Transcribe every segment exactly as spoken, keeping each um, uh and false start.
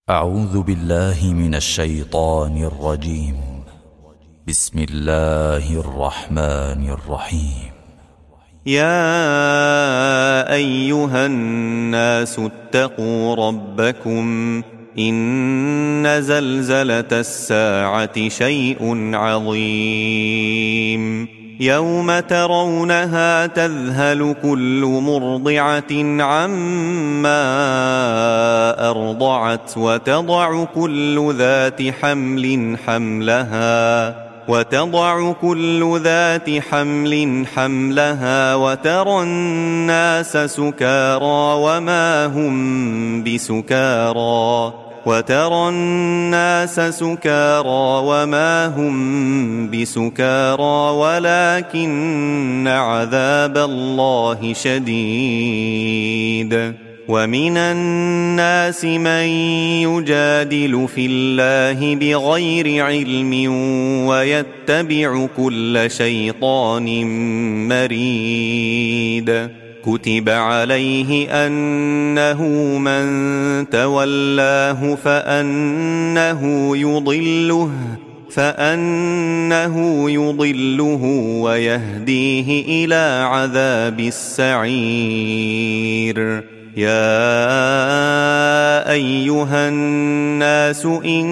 أعوذ بالله من الشيطان الرجيم. بسم الله الرحمن الرحيم. يا أيها الناس اتقوا ربكم إن زلزلة الساعة شيء عظيم يوم ترونها تذهل كل مرضعة عما أرضعت وتضع كل ذات حمل حملها وتضع كل ذات حمل حملها وترى الناس سكارى وما هم بسكارى وترى الناس سكارى وما هم بسكارى ولكن عذاب الله شديد. ومن الناس من يجادل في الله بغير علم ويتبع كل شيطان مريد. كتب عليه أنه من تولاه فأنه يضله فأنه يضله ويهديه إلى عذاب السعير. يا أيها الناس إن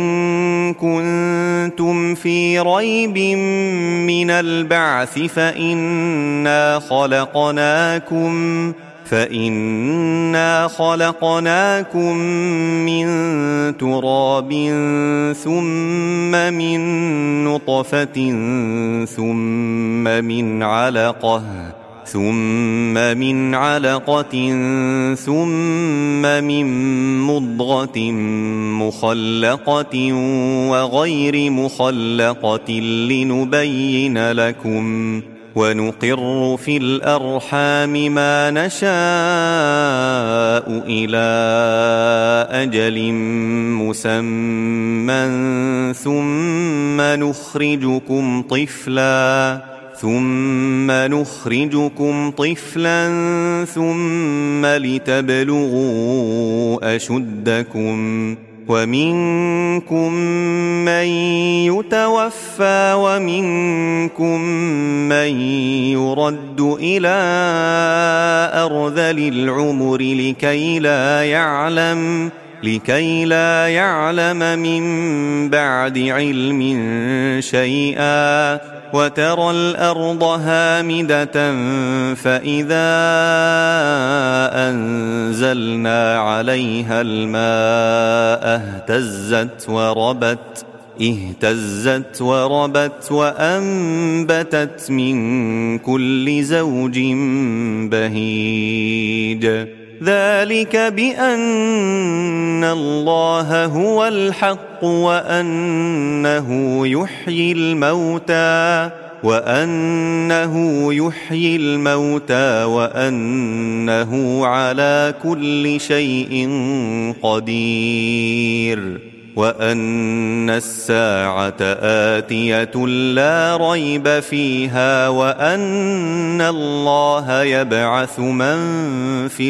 كنتم في ريب من البعث فإنا خلقناكم فإنا خلقناكم من تراب ثم من نطفة ثم من علقة ثم من علقة ثم من مضغة مخلقة وغير مخلقة لنبين لكم ونقر في الأرحام ما نشاء إلى أجل مسمى ثم نخرجكم طفلاً ثم نخرجكم طفلا ثم لتبلغوا أشدكم ومنكم من يتوفى ومنكم من يرد إلى أرذل العمر لكي لا يعلم لكي لا يعلم من بعد علم شيئا. وترى الأرض هامدة فإذا أنزلنا عليها الماء اهتزت وربت اهتزت وربت وأنبتت من كل زوج بهيج. ذلك بأن الله هو الحق وأنه يحيي الموتى وأنه يحيي الموتى وأنه على كل شيء قدير وأن الساعة آتية لا ريب فيها وأن الله يبعث من في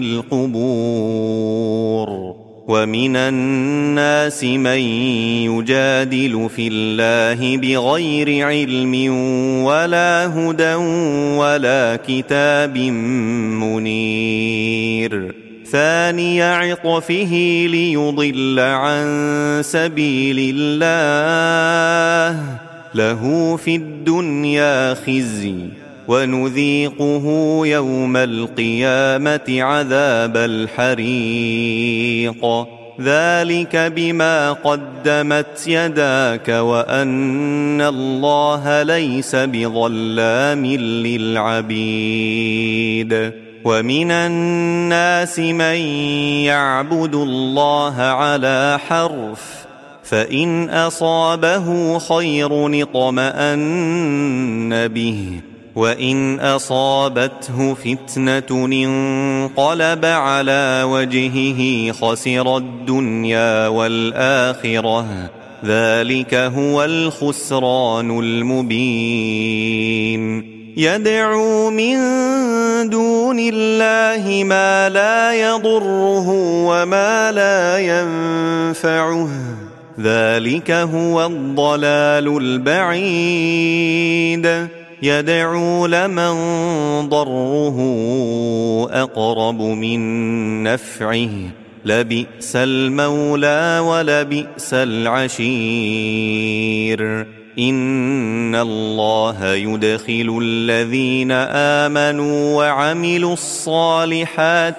القبور. ومن الناس من يجادل في الله بغير علم ولا هدى ولا كتاب منير. ثاني عطفه ليضل عن سبيل الله له في الدنيا خزي ونذيقه يوم القيامة عذاب الحريق. ذلك بما قدمت يداك وأن الله ليس بظلام للعبيد. ومن الناس من يعبد الله على حرف فإن أصابه خير اطمأن به وإن أصابته فتنة انقلب على وجهه خسر الدنيا والآخرة. ذلك هو الخسران المبين. يدعو من دون دون الله ما لا يضره وما لا ينفعه ذلك هو الضلال البعيد يدعو لمن ضره أقرب من نفعه لبئس المولى ولبئس العشير إن الله يدخل الذين آمنوا وعملوا الصالحات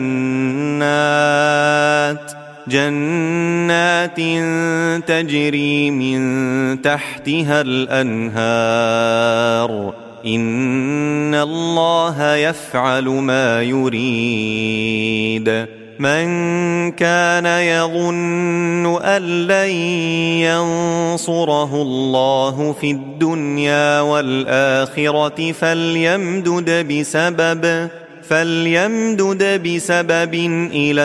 جنات جنات تجري من تحتها الأنهار إن الله يفعل ما يريد من كان يظن أن لن ينصره الله في الدنيا والآخرة فليمدد بسبب فليمدد بسبب إلى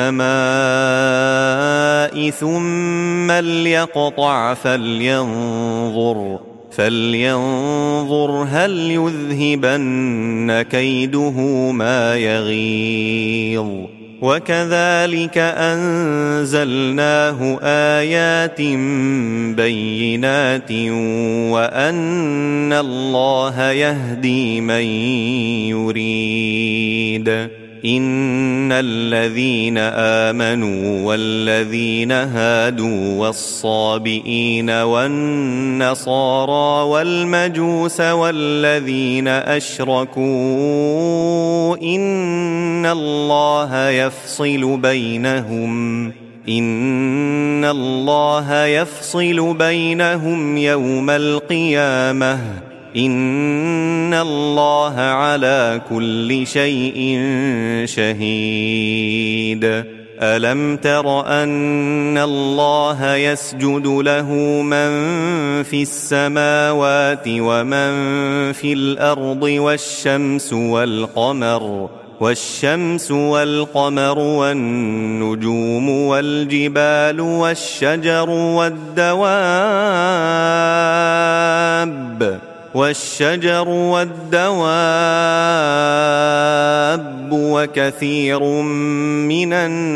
السماء ثم ليقطع فلينظر فلينظر هل يذهبن كيده ما يغيظ وكذلك أنزلناه آيات بينات وأن الله يهدي من يريد إن الذين آمنوا والذين هادوا والصابئين والنصارى والمجوس والذين أشركوا إن الله يفصل بينهم إن الله يفصل بينهم يوم القيامة إن الله على كل شيء شهيد ألم تر أن الله يسجد له من في السماوات ومن في الأرض والشمس والقمر والشمس والقمر والنجوم والجبال والشجر والدواب والشجر والدواب وكثير من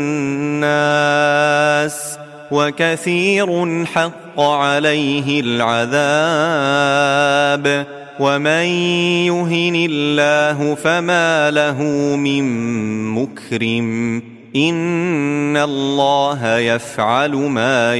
الناس وكثير حق عليه العذاب ومن يهن الله فما له من مكرم إن الله يفعل ما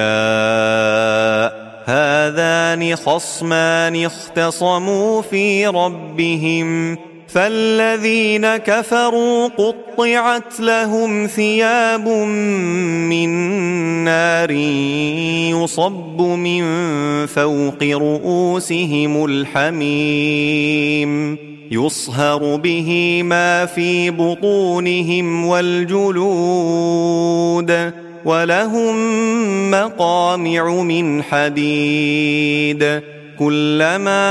يشاء هذان خصمان اختصموا في ربهم فالذين كفروا قطعت لهم ثياب من نار يصب من فوق رؤوسهم الحميم يصهر به ما في بطونهم والجلود ولهم مقامع من حديد كلما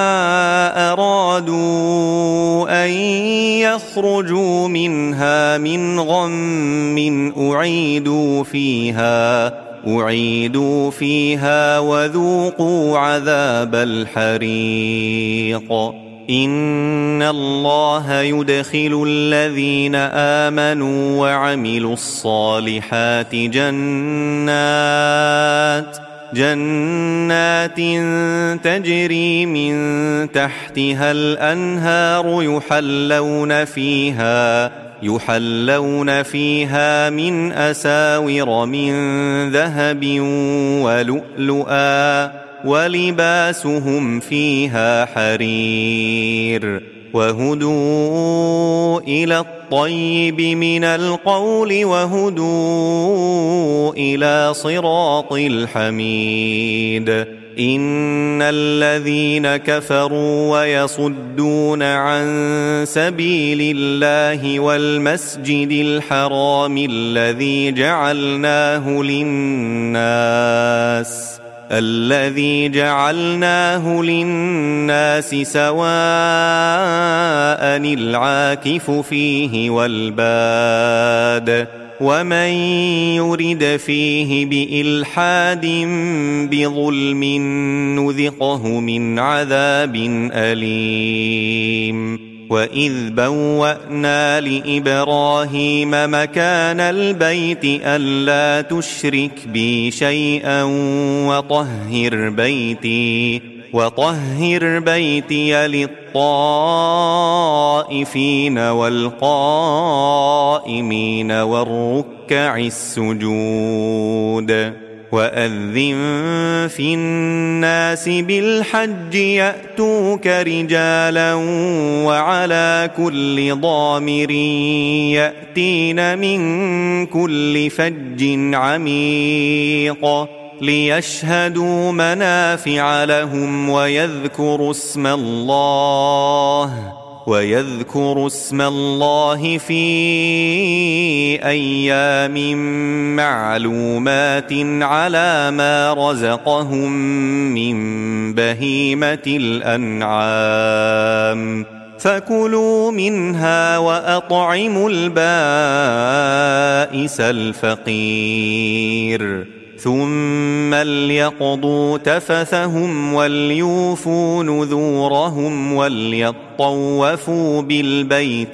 أرادوا أن يخرجوا منها من غم أعيدوا فيها أعيدوا فيها وذوقوا عذاب الحريق إن الله يدخل الذين آمنوا وعملوا الصالحات جنات جنات تجري من تحتها الأنهار يحلون فيها يحلون فيها من أساور من ذهب ولؤلؤا ولباسهم فيها حرير وهدوا إلى الطيب من القول وهدوا إلى صراط الحميد إن الذين كفروا ويصدون عن سبيل الله والمسجد الحرام الذي جعلناه للناس الذي جعلناه للناس سواء العاكف فيه والباد ومن يرد فيه بإلحاد بظلم نذقه من عذاب أليم وإذ بوأنا لإبراهيم مكان البيت ألا تشرك بي شيئا وطهر بيتي وطهر بيتي للطائفين والقائمين والركع السجود وأذن في الناس بالحج يأتوك رجالا وعلى كل ضامر يأتين من كل فج عميق ليشهدوا منافع لهم ويذكروا اسم الله ويذكروا اسم الله في أيام معلومات على ما رزقهم من بهيمة الأنعام فكلوا منها وأطعموا البائس الفقير ثم ليقضوا تفثهم وليوفوا نذورهم وليطوفوا بالبيت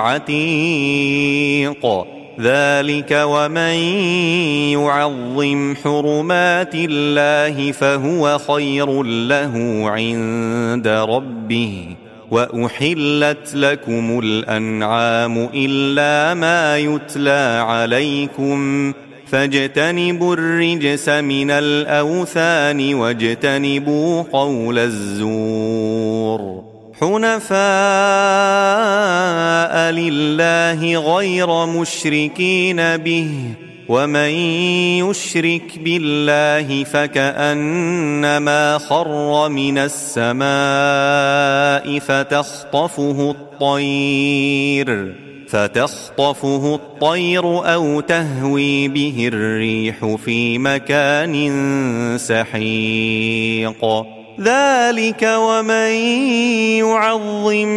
العتيق ذلك ومن يعظم حرمات الله فهو خير له عند ربه وأحلت لكم الأنعام إلا ما يتلى عليكم فاجتنبوا الرجس من الأوثان واجتنبوا قول الزور حنفاء لله غير مشركين به ومن يشرك بالله فكأنما خر من السماء فتخطفه الطير فتخطفه الطير أو تهوي به الريح في مكان سحيق ذلك ومن يعظم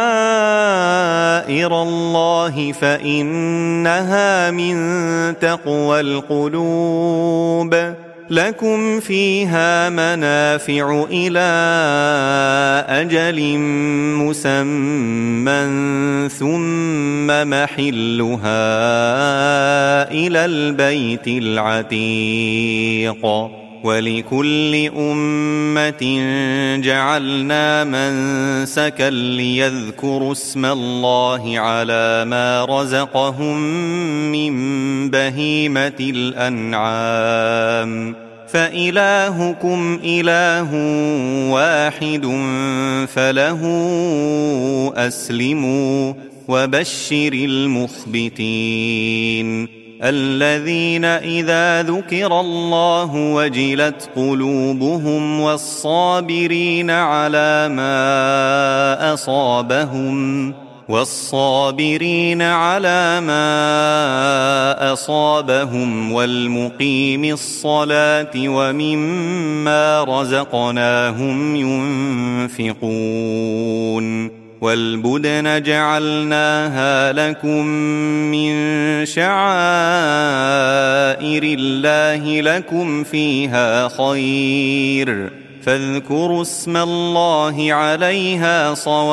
شعائر الله فإنها من تقوى القلوب لكم فيها منافع إلى أجل مسمى ثم محلها إلى البيت العتيق ولكل أمة جعلنا منسكا ليذكروا اسم الله على ما رزقهم من بهيمة الأنعام فإلهكم إله واحد فله أسلموا وبشر المخبتين الذين إذا ذكر الله وجلت قلوبهم والصابرين على ما أصابهم والصابرين على ما أصابهم والمقيم الصلاة ومما رزقناهم ينفقون والبدن جعلناها لكم من شعائر الله لكم فيها خير فاذكروا اسم الله عليها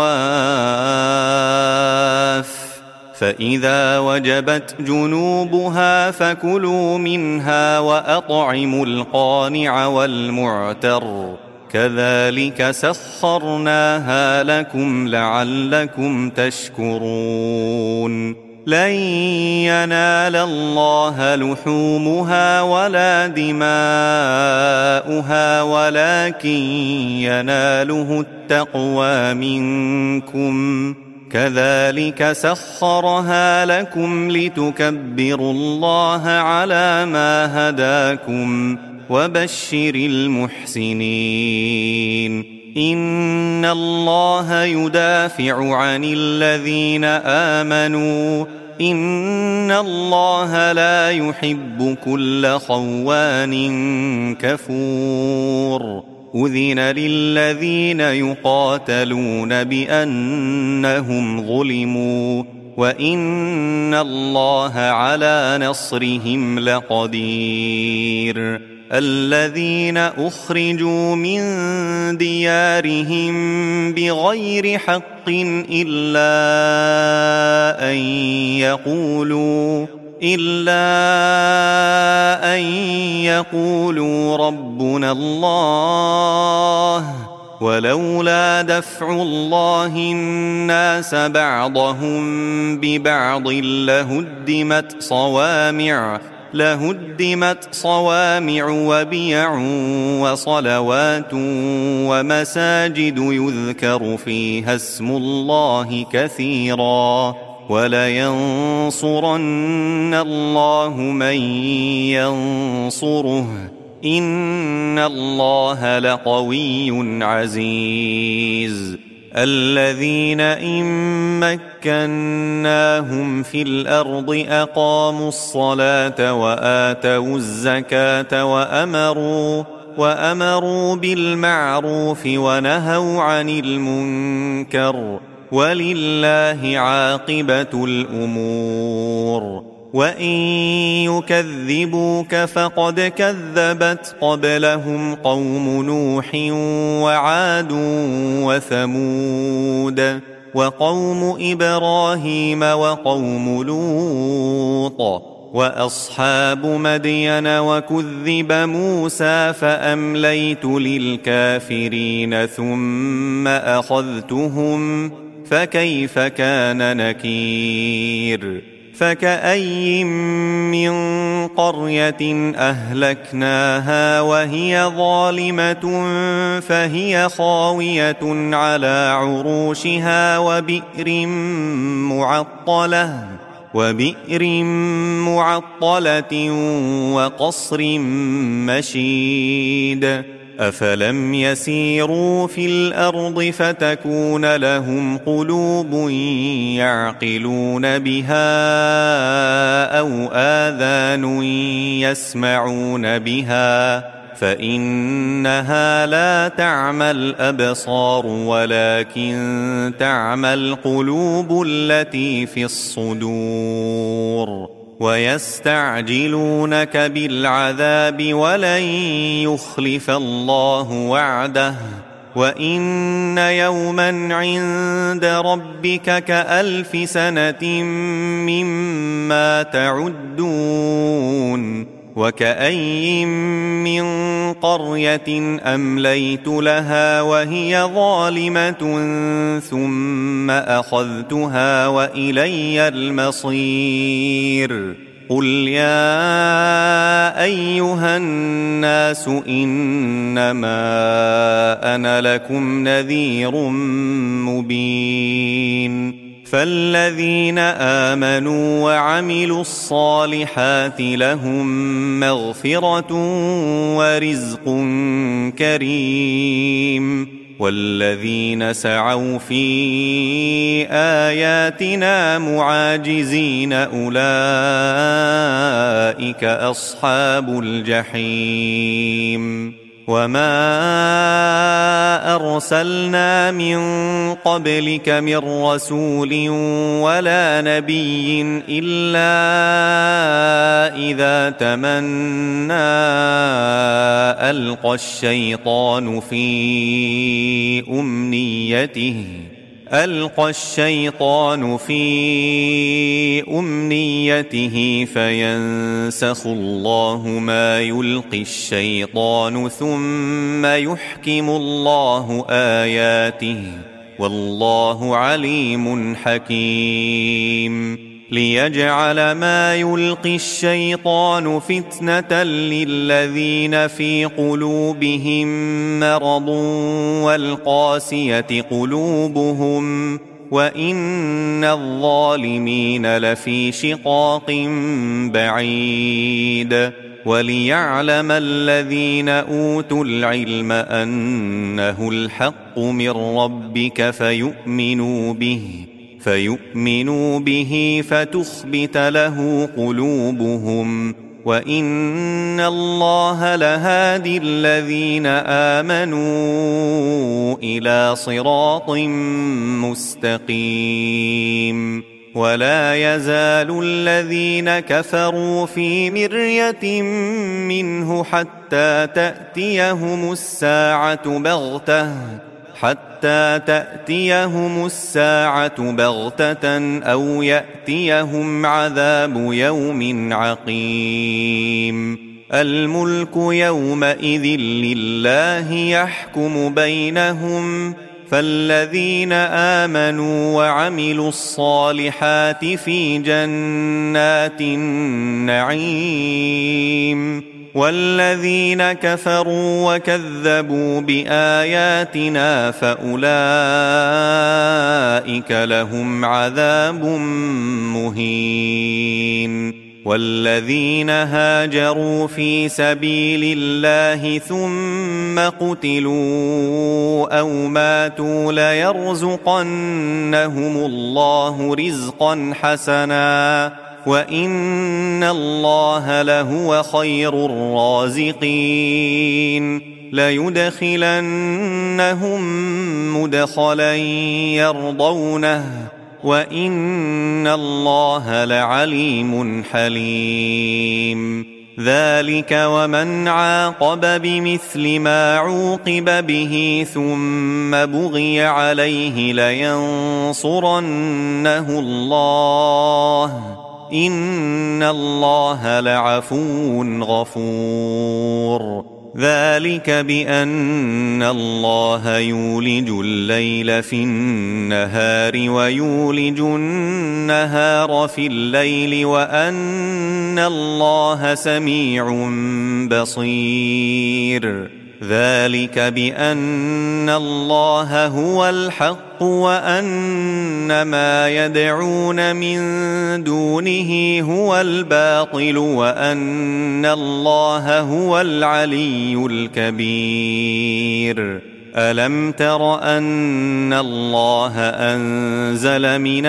صواف فإذا وجبت جنوبها فكلوا منها وأطعموا القانع والمعتر كذلك سخرناها لكم لعلكم تشكرون لن ينال الله لحومها ولا دماؤها ولكن يناله التقوى منكم كذلك سخرها لكم لتكبروا الله على ما هداكم وبشر المحسنين إن الله يدافع عن الذين آمنوا إن الله لا يحب كل خوان كفور أذن للذين يقاتلون بأنهم ظلموا وإن الله على نصرهم لقدير الذين أخرجوا من ديارهم بغير حق إلا أن يقولوا إلا أن يقولوا ربنا الله ولولا دفع الله الناس بعضهم ببعض لهدمت صوامع لهدمت صوامع وبيع وصلوات ومساجد يذكر فيها اسم الله كثيرا ولينصرن الله من ينصره إن الله لقوي عزيز الذين إن مكناهم في الأرض أقاموا الصلاة وآتوا الزكاة وأمروا وأمروا بالمعروف ونهوا عن المنكر ولله عاقبة الأمور وإن يكذبوك فقد كذبت قبلهم قوم نوح وعاد وثمود وقوم إبراهيم وقوم لوط وأصحاب مدين وكذب موسى فأمليت للكافرين ثم أخذتهم فكيف كان نكير فكأي من قرية أهلكناها وهي ظالمة فهي خاوية على عروشها وبئر معطلة وبئر معطلة وقصر مشيد أفلم يسيروا في الأرض فتكون لهم قلوب يعقلون بها أو آذان يسمعون بها فإنها لا تعمى الأبصار ولكن تعمى القلوب التي في الصدور ويستعجلونك بالعذاب ولن يخلف الله وعده وإن يوما عند ربك كألف سنة مما تعدون وكأي من قرية أمليت لها وهي ظالمة ثم أخذتها وإلي المصير قل يا أيها الناس إنما أنا لكم نذير مبين فالذين آمنوا وعملوا الصالحات لهم مغفرة ورزق كريم والذين سعوا في آياتنا معاجزين أولئك أصحاب الجحيم وما أرسلنا من قبلك من رسول ولا نبي إلا إذا تمنى ألقى الشيطان في أمنيته ألقى الشيطان في أمنيته فينسخ الله ما يلقي الشيطان ثم يحكم الله آياته والله عليم حكيم ليجعل ما يلقي الشيطان فتنة للذين في قلوبهم مرض والقاسية قلوبهم وإن الظالمين لفي شقاق بعيد وليعلم الذين أوتوا العلم أنه الحق من ربك فيؤمنوا به فيؤمنوا به فتخبت له قلوبهم وإن الله لهادي الذين آمنوا إلى صراط مستقيم ولا يزال الذين كفروا في مرية منه حتى تأتيهم الساعة بغتة حتى تأتيهم الساعة بغتة أو يأتيهم عذاب يوم عقيم الملك يومئذ لله يحكم بينهم فالذين آمنوا وعملوا الصالحات في جنات النعيم والذين كفروا وكذبوا بآياتنا فأولئك لهم عذاب مهين والذين هاجروا في سبيل الله ثم قتلوا أو ماتوا ليرزقنهم الله رزقا حسنا وإن الله لهو خير الرازقين ليدخلنهم مدخلا يرضونه وإن الله لعليم حليم ذلك ومن عاقب بمثل ما عوقب به ثم بغي عليه لينصرنه الله إن الله لعفو غفور ذلك بأن الله يولج الليل في النهار ويولج النهار في الليل وأن الله سميع بصير ذلك بأن الله هو الحق وأن ما يدعون من دونه هو الباطل وأن الله هو العلي الكبير ألم تر أن الله أنزل من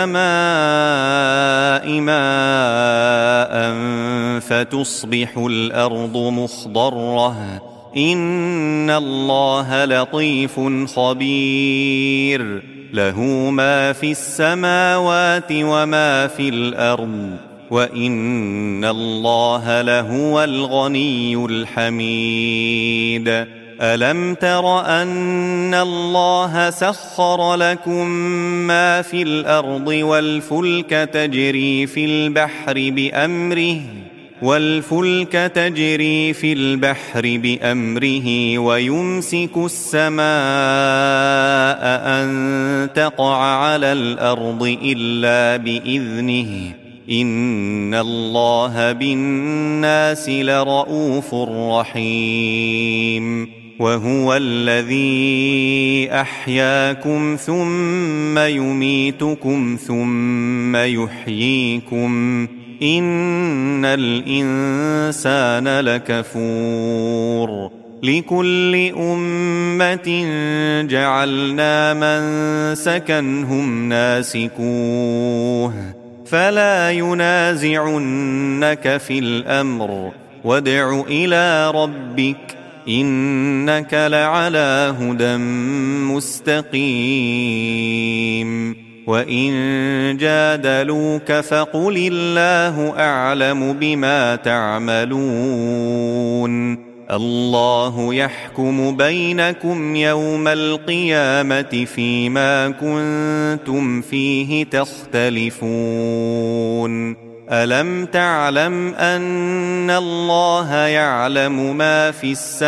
السماء ماء فتصبح الأرض مخضرة إن الله لطيف خبير له ما في السماوات وما في الأرض وإن الله لهو الغني الحميد ألم تر أن الله سخر لكم ما في الأرض والفلك تجري في البحر بأمره والفلك تجري في البحر بأمره ويمسك السماء أن تقع على الأرض إلا بإذنه إن الله بالناس لرؤوف رحيم وهو الذي أحياكم ثم يميتكم ثم يحييكم إن الإنسان لكفور لكل أمة جعلنا منسكا هم ناسكوه فلا ينازعنك في الأمر وادع إلى ربك إنك لعلى هدى مستقيم وإن جادلوك فقل الله أعلم بما تعملون الله يحكم بينكم يوم القيامة فيما كنتم فيه تختلفون ألم تعلم أن الله يعلم ما في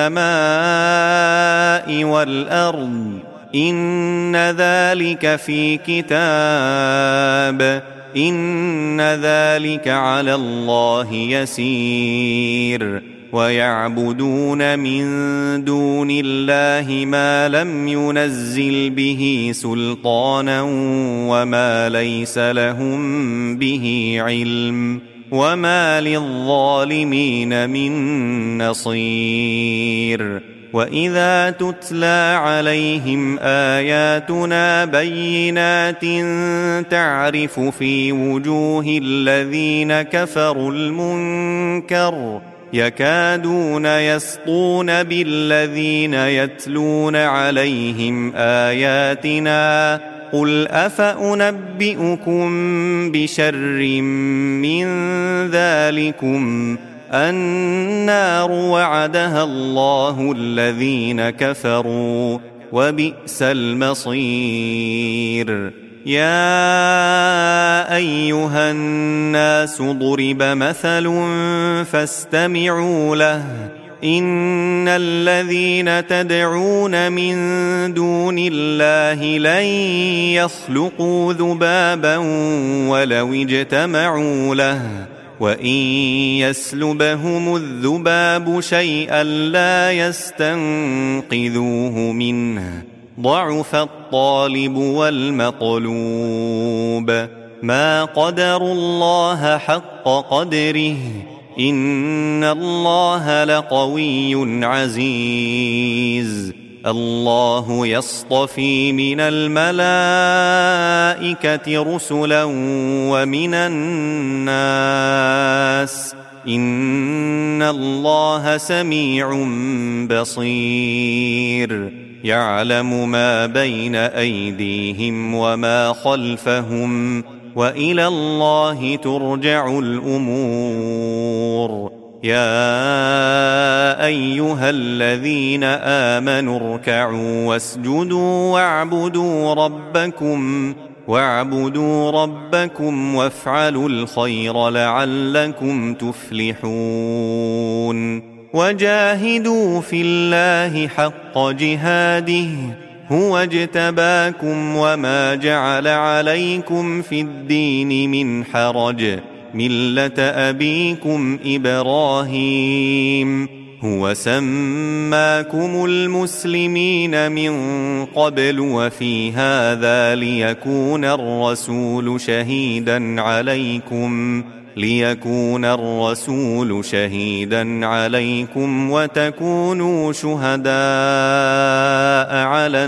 السماء والأرض إن ذلك في كتاب إن ذلك على الله يسير ويعبدون من دون الله ما لم ينزل به سلطانا وما ليس لهم به علم وما للظالمين من نصير وإذا تتلى عليهم آياتنا بينات تعرف في وجوه الذين كفروا المنكر يكادون يسطون بالذين يتلون عليهم آياتنا قل أفأنبئكم بشر من ذلكم النار وعدها الله الذين كفروا وبئس المصير. يا أيها الناس ضرب مثل فاستمعوا له إن الذين تدعون من دون الله لن يخلقوا ذبابا ولو اجتمعوا له وإن يسلبهم الذباب شيئا لا يستنقذوه منه ضعف الطالب والمطلوب. ما قدروا الله حق قدره إن الله لقوي عزيز. الله يصطفي من الملائكة رسلا ومن الناس إن الله سميع بصير. يعلم ما بين أيديهم وما خلفهم وإلى الله ترجع الأمور. يا أيها الذين آمنوا اركعوا واسجدوا واعبدوا ربكم واعبدوا ربكم وافعلوا الخير لعلكم تفلحون. وجاهدوا في الله حق جهاده هو اجتباكم وما جعل عليكم في الدين من حرج ملة أبيكم إبراهيم هو سماكم المسلمين من قبل وفي هذا ليكون الرسول شهيدا عليكم ليكون الرسول شهيدا عليكم وتكونوا شهداء على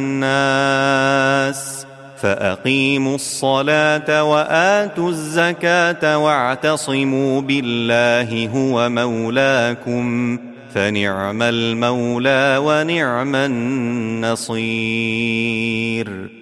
الناس فأقيموا الصلاة وآتوا الزكاة واعتصموا بالله هو مولاكم فنعم المولى ونعم النصير.